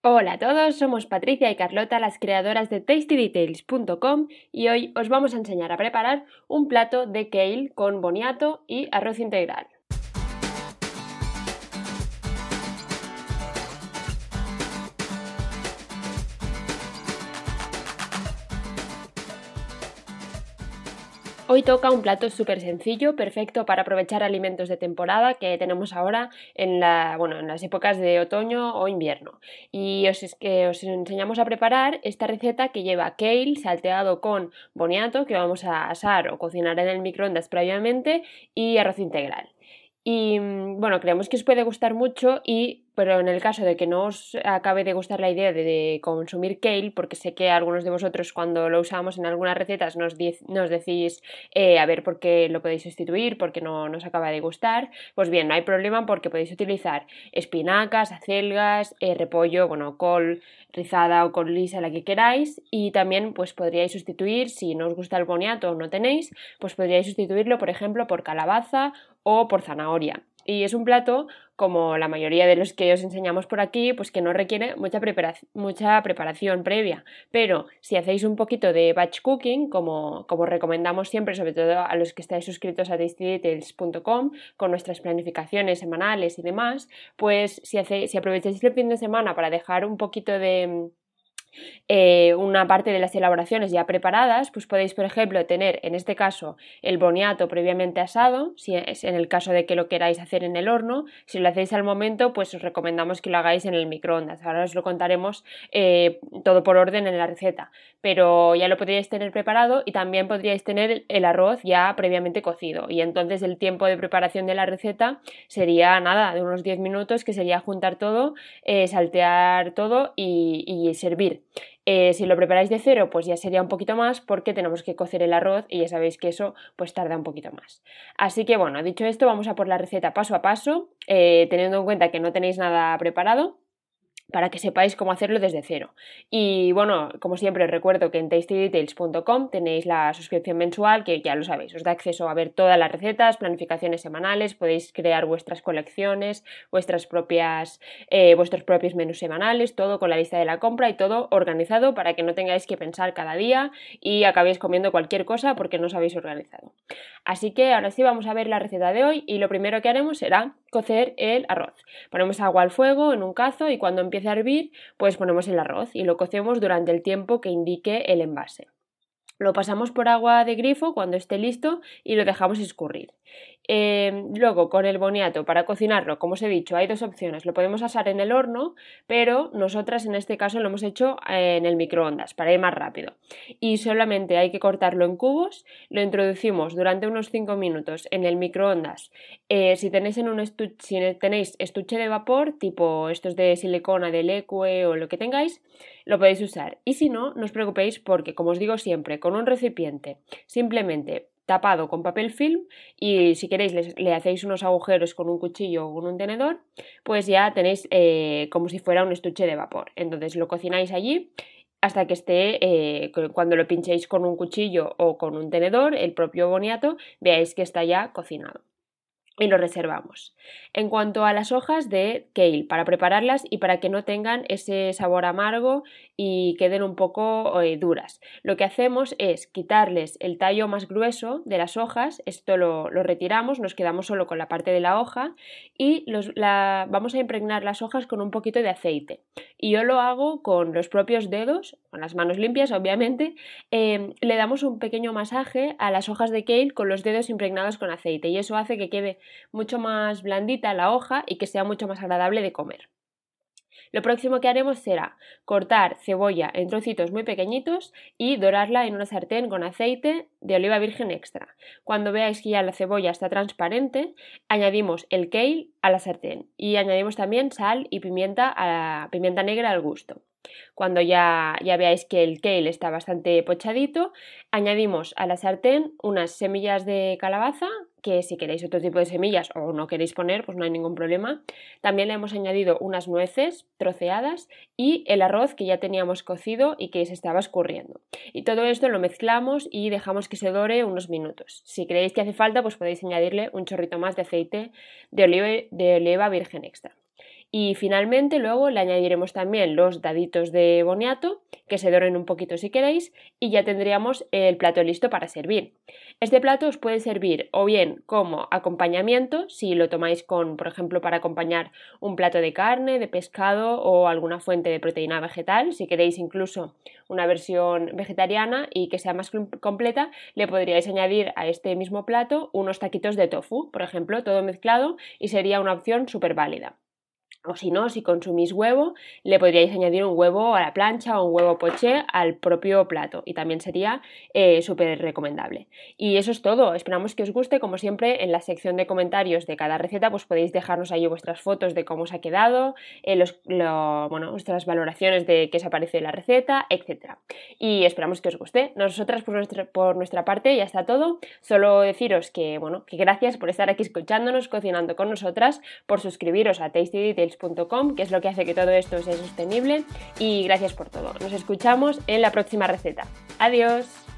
Hola a todos, somos Patricia y Carlota, las creadoras de TastyDetails.com y hoy os vamos a enseñar a preparar un plato de kale con boniato y arroz integral. Hoy toca un plato súper sencillo, perfecto para aprovechar alimentos de temporada que tenemos ahora en las épocas de otoño o invierno. Y os enseñamos a preparar esta receta que lleva kale salteado con boniato, que vamos a asar o cocinar en el microondas previamente, y arroz integral. Y bueno, creemos que os puede gustar mucho, pero en el caso de que no os acabe de gustar la idea de consumir kale, porque sé que algunos de vosotros cuando lo usamos en algunas recetas nos decís a ver por qué lo podéis sustituir, porque no nos acaba de gustar, pues bien, no hay problema porque podéis utilizar espinacas, acelgas, repollo, col rizada o col lisa, la que queráis, y también pues podríais sustituir, si no os gusta el boniato o no tenéis, pues podríais sustituirlo por ejemplo por calabaza o por zanahoria. Y es un plato, como la mayoría de los que os enseñamos por aquí, pues que no requiere mucha preparación previa. Pero si hacéis un poquito de batch cooking, como recomendamos siempre, sobre todo a los que estáis suscritos a tastydetails.com, con nuestras planificaciones semanales y demás, pues si aprovecháis el fin de semana para dejar un poquito de una parte de las elaboraciones ya preparadas, pues podéis, por ejemplo, tener en este caso el boniato previamente asado, si es en el caso de que lo queráis hacer en el horno. Si lo hacéis al momento, pues os recomendamos que lo hagáis en el microondas. Ahora os lo contaremos todo por orden en la receta, pero ya lo podríais tener preparado y también podríais tener el arroz ya previamente cocido, y entonces el tiempo de preparación de la receta sería nada, de unos 10 minutos, que sería juntar todo, saltear todo y servir. Si lo preparáis de cero, pues ya sería un poquito más, porque tenemos que cocer el arroz y ya sabéis que eso pues tarda un poquito más. Así que bueno, dicho esto, vamos a por la receta paso a paso, teniendo en cuenta que no tenéis nada preparado, para que sepáis cómo hacerlo desde cero. Y bueno, como siempre os recuerdo que en tastydetails.com tenéis la suscripción mensual, que ya lo sabéis, os da acceso a ver todas las recetas, planificaciones semanales, podéis crear vuestras colecciones, vuestros propios menús semanales, todo con la lista de la compra y todo organizado para que no tengáis que pensar cada día y acabéis comiendo cualquier cosa porque no os habéis organizado. Así que ahora sí vamos a ver la receta de hoy, y lo primero que haremos será cocer el arroz. Ponemos agua al fuego en un cazo y cuando empiece a hervir, pues ponemos el arroz y lo cocemos durante el tiempo que indique el envase. Lo pasamos por agua de grifo cuando esté listo y lo dejamos escurrir. Luego, con el boniato, para cocinarlo, como os he dicho, hay dos opciones. Lo podemos asar en el horno, pero nosotras en este caso lo hemos hecho en el microondas para ir más rápido. Y solamente hay que cortarlo en cubos, lo introducimos durante unos 5 minutos en el microondas. Si tenéis estuche de vapor, tipo estos de silicona, de Leque o lo que tengáis, lo podéis usar. Y si no, no os preocupéis porque, como os digo siempre, con un recipiente simplemente tapado con papel film, y si queréis le hacéis unos agujeros con un cuchillo o con un tenedor, pues ya tenéis como si fuera un estuche de vapor. Entonces lo cocináis allí hasta que esté, cuando lo pinchéis con un cuchillo o con un tenedor, el propio boniato, veáis que está ya cocinado. Y lo reservamos. En cuanto a las hojas de kale, para prepararlas y para que no tengan ese sabor amargo y queden un poco duras, lo que hacemos es quitarles el tallo más grueso de las hojas. Esto lo retiramos, nos quedamos solo con la parte de la hoja y vamos a impregnar las hojas con un poquito de aceite. Y yo lo hago con los propios dedos, con las manos limpias obviamente. Le damos un pequeño masaje a las hojas de kale con los dedos impregnados con aceite, y eso hace que quede mucho más blandita la hoja y que sea mucho más agradable de comer. Lo próximo que haremos será cortar cebolla en trocitos muy pequeñitos y dorarla en una sartén con aceite de oliva virgen extra. Cuando veáis que ya la cebolla está transparente, añadimos el kale a la sartén y añadimos también sal y pimienta negra al gusto. Cuando ya veáis que el kale está bastante pochadito, añadimos a la sartén unas semillas de calabaza, que si queréis otro tipo de semillas o no queréis poner, pues no hay ningún problema. También le hemos añadido unas nueces troceadas y el arroz que ya teníamos cocido y que se estaba escurriendo. Y todo esto lo mezclamos y dejamos que se dore unos minutos. Si creéis que hace falta, pues podéis añadirle un chorrito más de aceite de oliva virgen extra. Y finalmente luego le añadiremos también los daditos de boniato, que se doren un poquito si queréis, y ya tendríamos el plato listo para servir. Este plato os puede servir o bien como acompañamiento, si lo tomáis con, por ejemplo, para acompañar un plato de carne, de pescado o alguna fuente de proteína vegetal. Si queréis incluso una versión vegetariana y que sea más completa, le podríais añadir a este mismo plato unos taquitos de tofu, por ejemplo, todo mezclado, y sería una opción súper válida. O si no, si consumís huevo, le podríais añadir un huevo a la plancha o un huevo poché al propio plato y también sería súper recomendable. Y eso es todo, esperamos que os guste. Como siempre, en la sección de comentarios de cada receta pues podéis dejarnos ahí vuestras fotos de cómo os ha quedado, vuestras valoraciones de qué os ha parecido la receta, etc. Y esperamos que os guste. Nosotras por nuestra parte ya está todo, solo deciros que gracias por estar aquí escuchándonos, cocinando con nosotras, por suscribiros a TastyDetails, que es lo que hace que todo esto sea sostenible, y gracias por todo. Nos escuchamos en la próxima receta. ¡Adiós!